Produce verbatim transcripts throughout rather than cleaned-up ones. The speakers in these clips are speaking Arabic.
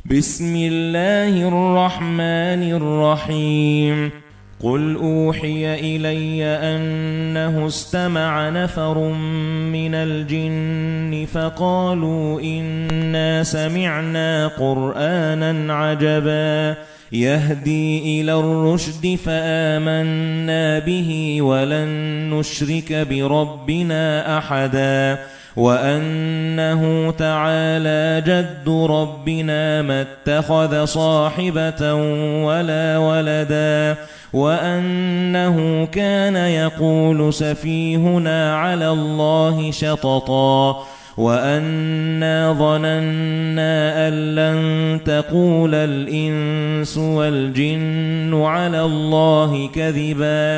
بسم الله الرحمن الرحيم قل أوحي إلي أنه استمع نفر من الجن فقالوا إنا سمعنا قرآنا عجبا يهدي إلى الرشد فآمنا به ولن نشرك بربنا أحدا وأنه تعالى جد ربنا ما اتخذ صاحبة ولا ولدا وأنه كان يقول سفيهنا على الله شططا وأنا ظننا أن لن تقول الإنس والجن على الله كذبا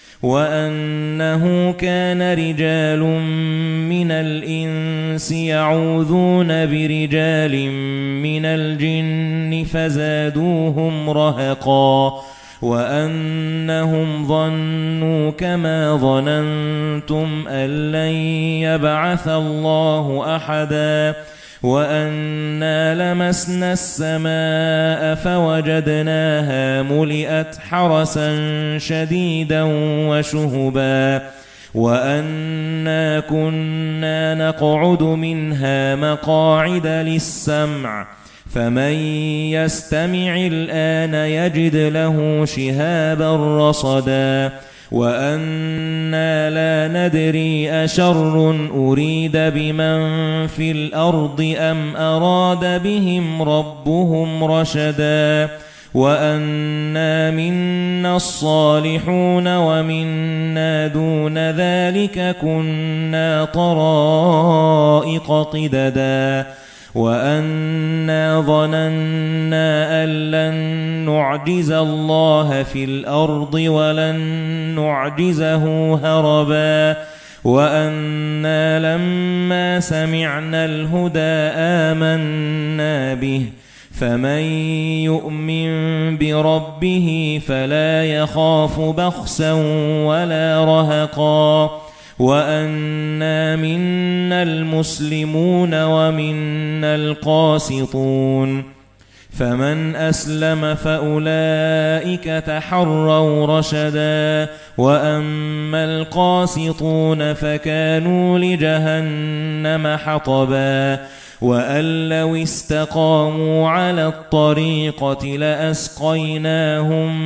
وأنه كان رجال من الإنس يعوذون برجال من الجن فزادوهم رهقا وأنهم ظنوا كما ظننتم أن لن يبعث الله أحدا وأنا لمسنا السماء فوجدناها ملئت حرسا شديدا وشهبا وأنا كنا نقعد منها مقاعد للسمع فمن يستمع الآن يجد له شهابا رصدا وأنا لا ندري أشر أريد بمن في الأرض أم أراد بهم ربهم رشدا وأنا منا الصالحون ومنا دون ذلك كنا طرائق قددا وأنا ظننا أن لن نعجز الله في الأرض ولن نعجزه هربا وأنا لما سمعنا الهدى آمنا به فمن يؤمن بربه فلا يخاف بخسا ولا رهقا وأنا منا المسلمون ومنا القاسطون فمن أسلم فأولئك تحروا رشدا وأما القاسطون فكانوا لجهنم حطبا وأن لو استقاموا على الطريقة لأسقيناهم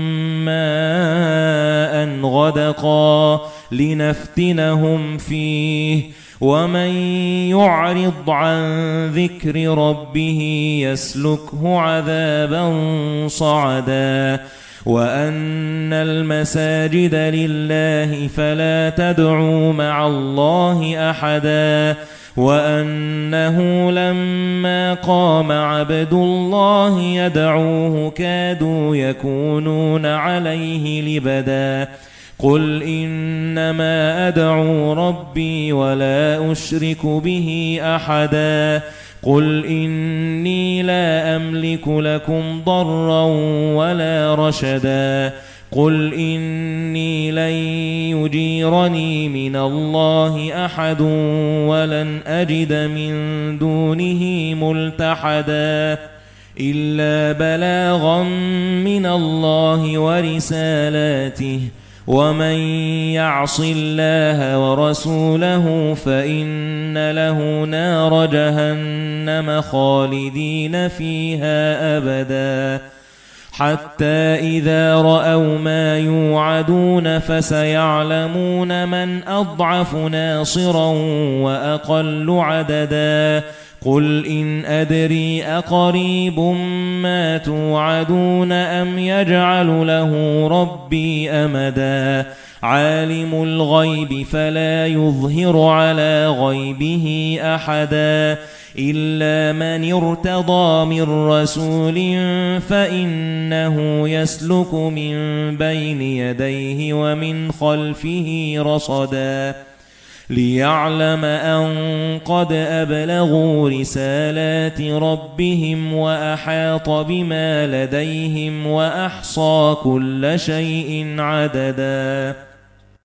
ماء غدقا لنفتنهم فيه ومن يعرض عن ذكر ربه يسلكه عذابا صعدا وأن المساجد لله فلا تدعوا مع الله أحدا وأنه لما قام عبد الله يدعوه كادوا يكونون عليه لبدا قل إنما أدعو ربي ولا أشرك به أحدا قل إني لا أملك لكم ضرا ولا رشدا قل إني لن يجيرني من الله أحد ولن أجد من دونه ملتحدا إلا بلاغا من الله ورسالاته ومن يعص الله ورسوله فإن له نار جهنم خالدين فيها أبدا حتى إذا رأوا ما يوعدون فسيعلمون من أضعف ناصرا وأقل عددا قل إن أدري أقريب ما توعدون أم يجعل له ربي أمدا عالم الغيب فلا يظهر على غيبه أحدا إلا من ارتضى من رسول فإنه يسلك من بين يديه ومن خلفه رصدا ليعلم أن قد أبلغوا رسالات ربهم وأحاط بما لديهم وأحصى كل شيء عددا.